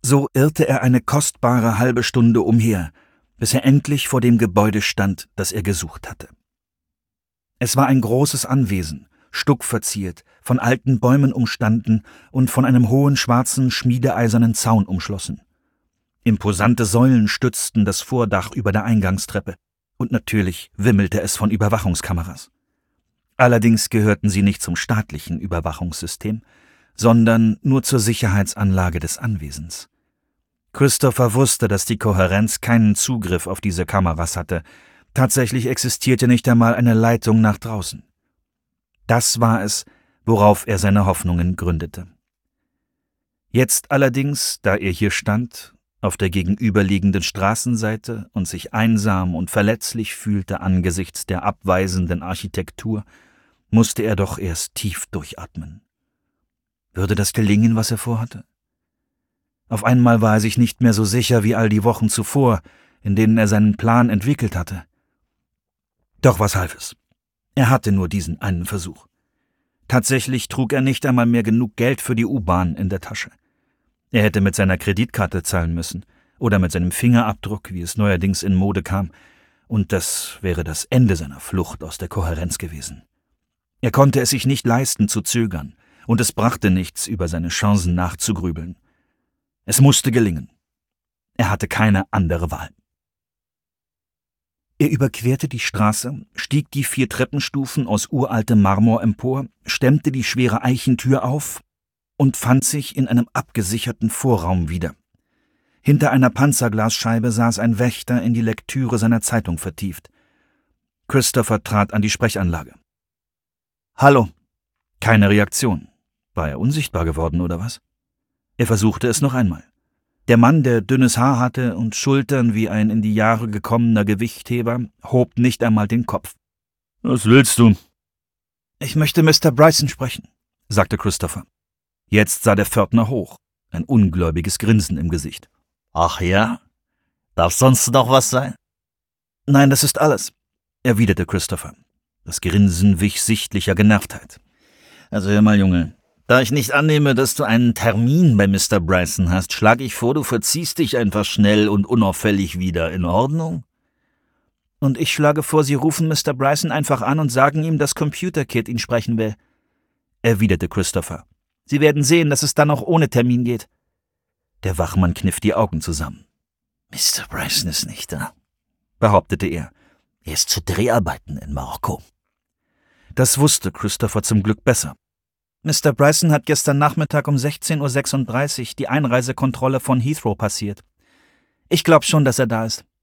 So irrte er eine kostbare halbe Stunde umher, bis er endlich vor dem Gebäude stand, das er gesucht hatte. Es war ein großes Anwesen, stuckverziert, von alten Bäumen umstanden und von einem hohen schwarzen, schmiedeeisernen Zaun umschlossen. Imposante Säulen stützten das Vordach über der Eingangstreppe, und natürlich wimmelte es von Überwachungskameras. Allerdings gehörten sie nicht zum staatlichen Überwachungssystem, sondern nur zur Sicherheitsanlage des Anwesens. Christopher wusste, dass die Kohärenz keinen Zugriff auf diese Kameras hatte. Tatsächlich existierte nicht einmal eine Leitung nach draußen. Das war es, worauf er seine Hoffnungen gründete. Jetzt allerdings, da er hier stand, auf der gegenüberliegenden Straßenseite und sich einsam und verletzlich fühlte angesichts der abweisenden Architektur, musste er doch erst tief durchatmen. Würde das gelingen, was er vorhatte? Auf einmal war er sich nicht mehr so sicher wie all die Wochen zuvor, in denen er seinen Plan entwickelt hatte. Doch was half es? Er hatte nur diesen einen Versuch. Tatsächlich trug er nicht einmal mehr genug Geld für die U-Bahn in der Tasche. Er hätte mit seiner Kreditkarte zahlen müssen oder mit seinem Fingerabdruck, wie es neuerdings in Mode kam, und das wäre das Ende seiner Flucht aus der Kohärenz gewesen. Er konnte es sich nicht leisten, zu zögern, und es brachte nichts, über seine Chancen nachzugrübeln. Es musste gelingen. Er hatte keine andere Wahl. Er überquerte die Straße, stieg die 4 Treppenstufen aus uraltem Marmor empor, stemmte die schwere Eichentür auf und fand sich in einem abgesicherten Vorraum wieder. Hinter einer Panzerglasscheibe saß ein Wächter in die Lektüre seiner Zeitung vertieft. Christopher trat an die Sprechanlage. »Hallo.« Keine Reaktion. War er unsichtbar geworden, oder was? Er versuchte es noch einmal. Der Mann, der dünnes Haar hatte und Schultern wie ein in die Jahre gekommener Gewichtheber, hob nicht einmal den Kopf. »Was willst du?« »Ich möchte Mr. Bryson sprechen«, sagte Christopher. Jetzt sah der Pförtner hoch, ein ungläubiges Grinsen im Gesicht. »Ach ja? Darf sonst noch was sein?« »Nein, das ist alles«, erwiderte Christopher. Das Grinsen wich sichtlicher Genervtheit. »Also hör mal, Junge, da ich nicht annehme, dass du einen Termin bei Mr. Bryson hast, schlage ich vor, du verziehst dich einfach schnell und unauffällig wieder. In Ordnung?« »Und ich schlage vor, Sie rufen Mr. Bryson einfach an und sagen ihm, dass Computer Kid ihn sprechen will«, erwiderte Christopher. »Sie werden sehen, dass es dann auch ohne Termin geht.« Der Wachmann kniff die Augen zusammen. »Mr. Bryson ist nicht da«, behauptete er. »Er ist zu Dreharbeiten in Marokko.« Das wusste Christopher zum Glück besser. Mr. Bryson hat gestern Nachmittag um 16:36 Uhr die Einreisekontrolle von Heathrow passiert. Ich glaube schon, dass er da ist.